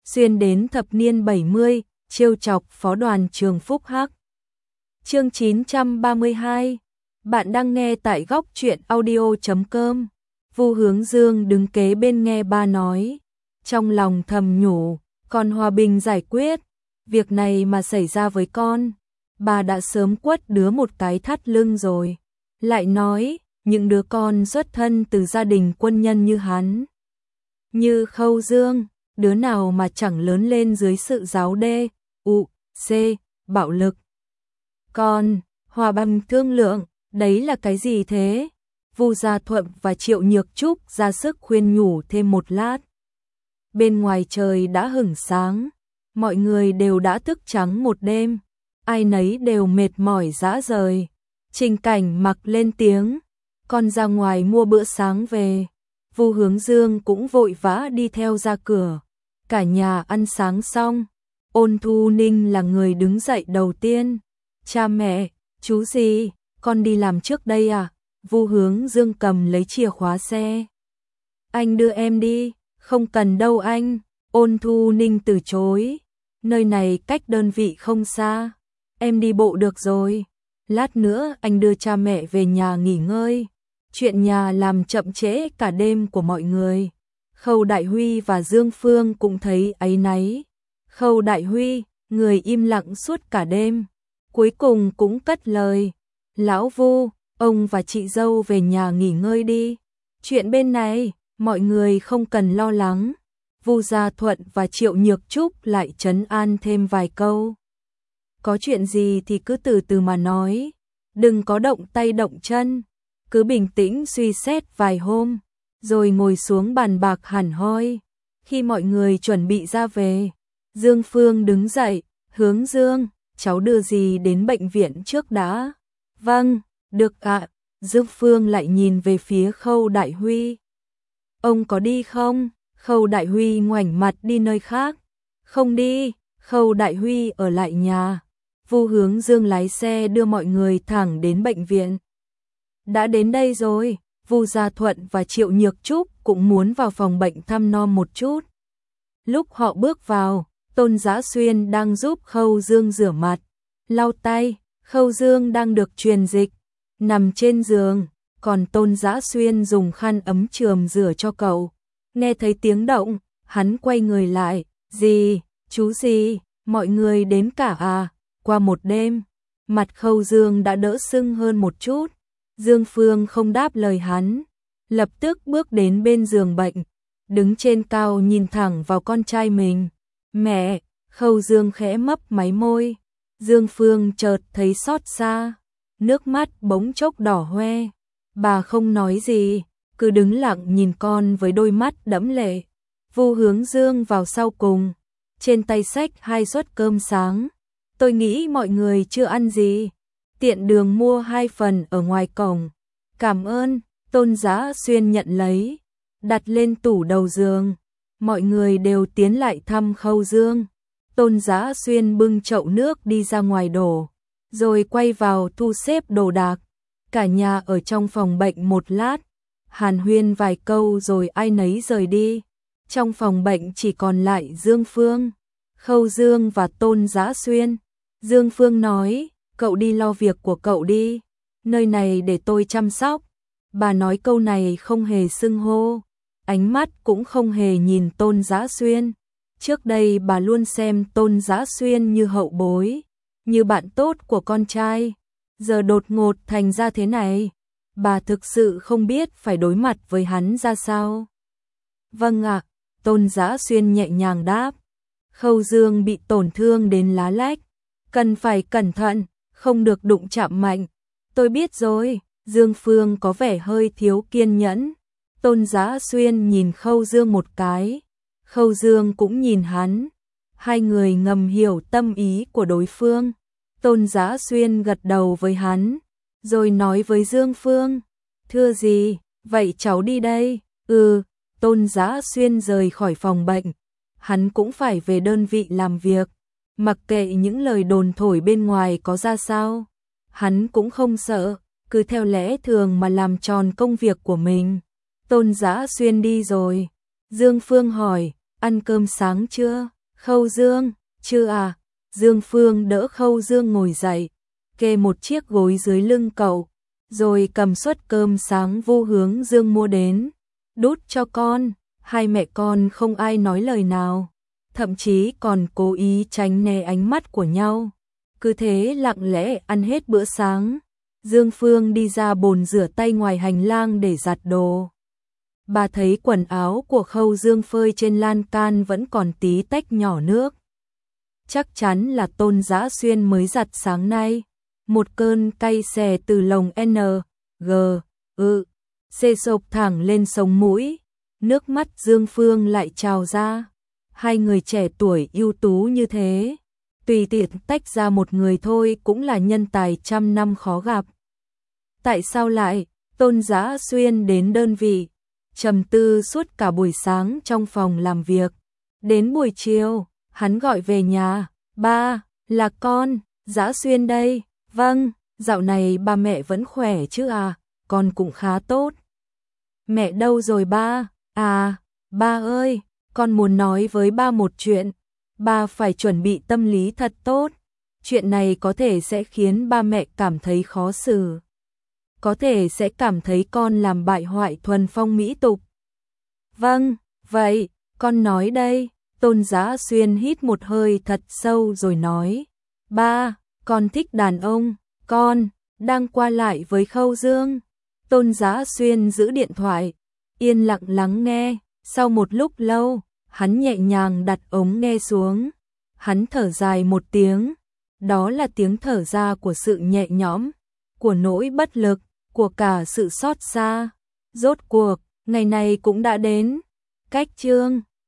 xuyên đến thập niên 70, trêu chọc phó đoàn trường Phúc Hắc. Chương 932. Bạn đang nghe tại góc truyện audio.com. Vu Hướng Dương đứng kế bên nghe ba nói, trong lòng thầm nhủ, con hòa bình giải quyết, việc này mà xảy ra với con, bà đã sớm quất đứa một cái thắt lưng rồi. Lại nói, những đứa con xuất thân từ gia đình quân nhân như hắn, như Khâu Dương, đứa nào mà chẳng lớn lên dưới sự giáo đê, c, bạo lực. Con, hòa bình thương lượng, đấy là cái gì thế? Vu Gia Thuận và Triệu Nhược Trúc ra sức khuyên nhủ thêm một lát. Bên ngoài trời đã hửng sáng, mọi người đều đã thức trắng một đêm, ai nấy đều mệt mỏi rã rời. Trình Cảnh Mặc lên tiếng, con ra ngoài mua bữa sáng về. Vu Hướng Dương cũng vội vã đi theo ra cửa. Cả nhà ăn sáng xong, Ôn Thu Ninh là người đứng dậy đầu tiên. Cha mẹ, chú gì, con đi làm trước đây à? Vu Hướng Dương cầm lấy chìa khóa xe. Anh đưa em đi. Không cần đâu anh. Ôn Thu Ninh từ chối. Nơi này cách đơn vị không xa, em đi bộ được rồi. Lát nữa anh đưa cha mẹ về nhà nghỉ ngơi. Chuyện nhà làm chậm trễ cả đêm của mọi người. Khâu Đại Huy và Dương Phương cũng thấy áy náy. Khâu Đại Huy, người im lặng suốt cả đêm, cuối cùng cũng cất lời. Lão Vu, ông và chị dâu về nhà nghỉ ngơi đi. Chuyện bên này, mọi người không cần lo lắng. Vu Gia Thuận và Triệu Nhược Trúc lại trấn an thêm vài câu. Có chuyện gì thì cứ từ từ mà nói, đừng có động tay động chân, cứ bình tĩnh suy xét vài hôm, rồi ngồi xuống bàn bạc hẳn hoi. Khi mọi người chuẩn bị ra về, Dương Phương đứng dậy, Hướng Dương, cháu đưa gì đến bệnh viện trước đã. Vâng, được ạ. Dương Phương lại nhìn về phía Khâu Đại Huy. Ông có đi không? Khâu Đại Huy ngoảnh mặt đi nơi khác. Không đi, Khâu Đại Huy ở lại nhà. Vu Hướng Dương lái xe đưa mọi người thẳng đến bệnh viện. Đã đến đây rồi, Vu Gia Thuận và Triệu Nhược Trúc cũng muốn vào phòng bệnh thăm nom một chút. Lúc họ bước vào, Tôn Giá Xuyên đang giúp Khâu Dương rửa mặt, lau tay. Khâu Dương đang được truyền dịch, nằm trên giường, còn Tôn Giá Xuyên dùng khăn ấm chườm rửa cho cậu. Nghe thấy tiếng động, hắn quay người lại. Gì, chú gì, mọi người đến cả à? Qua một đêm, mặt Khâu Dương đã đỡ sưng hơn một chút. Dương Phương không đáp lời hắn, lập tức bước đến bên giường bệnh, đứng trên cao nhìn thẳng vào con trai mình. Mẹ, Khâu Dương khẽ mấp máy môi. Dương Phương chợt thấy xót xa, nước mắt bỗng chốc đỏ hoe. Bà không nói gì, cứ đứng lặng nhìn con với đôi mắt đẫm lệ. Vu Hướng Dương vào sau cùng, trên tay xách 2 suất cơm sáng. Tôi nghĩ mọi người chưa ăn gì, tiện đường mua 2 phần ở ngoài cổng. Cảm ơn. Tôn Giá Xuyên nhận lấy, đặt lên tủ đầu giường. Mọi người đều tiến lại thăm Khâu Dương. Tôn Giá Xuyên bưng chậu nước đi ra ngoài đổ, rồi quay vào thu xếp đồ đạc. Cả nhà ở trong phòng bệnh một lát, hàn huyên vài câu rồi ai nấy rời đi. Trong phòng bệnh chỉ còn lại Dương Phương, Khâu Dương và Tôn Giá Xuyên. Dương Phương nói, cậu đi lo việc của cậu đi, nơi này để tôi chăm sóc. Bà nói câu này không hề xưng hô, ánh mắt cũng không hề nhìn Tôn Giá Xuyên. Trước đây bà luôn xem Tôn Giá Xuyên như hậu bối, như bạn tốt của con trai. Giờ đột ngột thành ra thế này, bà thực sự không biết phải đối mặt với hắn ra sao. Vâng ạ, Tôn Giá Xuyên nhẹ nhàng đáp. Khâu Dương bị tổn thương đến lá lách, cần phải cẩn thận, không được đụng chạm mạnh. Tôi biết rồi. Dương Phương có vẻ hơi thiếu kiên nhẫn. Tôn Giá Xuyên nhìn Khâu Dương một cái, Khâu Dương cũng nhìn hắn. Hai người ngầm hiểu tâm ý của đối phương. Tôn Giá Xuyên gật đầu với hắn, rồi nói với Dương Phương, thưa gì, vậy cháu đi đây. Tôn Giá Xuyên rời khỏi phòng bệnh, hắn cũng phải về đơn vị làm việc. Mặc kệ những lời đồn thổi bên ngoài có ra sao, hắn cũng không sợ, cứ theo lẽ thường mà làm tròn công việc của mình. Tôn Giá Xuyên đi rồi, Dương Phương hỏi, ăn cơm sáng chưa? Khâu Dương, chưa à? Dương Phương đỡ Khâu Dương ngồi dậy, kê một chiếc gối dưới lưng cậu, rồi cầm suất cơm sáng Vu Hướng Dương mua đến, đút cho con. Hai mẹ con không ai nói lời nào, thậm chí còn cố ý tránh né ánh mắt của nhau. Cứ thế lặng lẽ ăn hết bữa sáng. Dương Phương đi ra bồn rửa tay ngoài hành lang để giặt đồ. Bà thấy quần áo của Khâu Dương phơi trên lan can vẫn còn tí tách nhỏ nước. Chắc chắn là Tôn Dã Xuyên mới giặt sáng nay. Một cơn cay xè từ lồng N, G, C sộc thẳng lên sống mũi. Nước mắt Dương Phương lại trào ra. Hai người trẻ tuổi ưu tú như thế, tùy tiện tách ra một người thôi cũng là nhân tài trăm năm khó gặp. Tại sao lại? Tôn Dã Xuyên đến đơn vị, trầm tư suốt cả buổi sáng trong phòng làm việc. Đến buổi chiều, hắn gọi về nhà. Ba, là con, Dã Xuyên đây. Vâng, dạo này ba mẹ vẫn khỏe chứ à? Con cũng khá tốt. Mẹ đâu rồi ba? À, ba ơi, con muốn nói với ba một chuyện. Ba phải chuẩn bị tâm lý thật tốt. Chuyện này có thể sẽ khiến ba mẹ cảm thấy khó xử. Có thể sẽ cảm thấy con làm bại hoại thuần phong mỹ tục. Vâng, vậy, con nói đây. Tôn Dã Xuyên hít một hơi thật sâu rồi nói. Ba, con thích đàn ông, con đang qua lại với Khâu Dương. Tôn Dã Xuyên giữ điện thoại, yên lặng lắng nghe. Sau một lúc lâu, hắn nhẹ nhàng đặt ống nghe xuống. Hắn thở dài một tiếng. Đó là tiếng thở ra của sự nhẹ nhõm, của nỗi bất lực, của cả sự xót xa. Rốt cuộc, ngày này cũng đã đến. Cách chương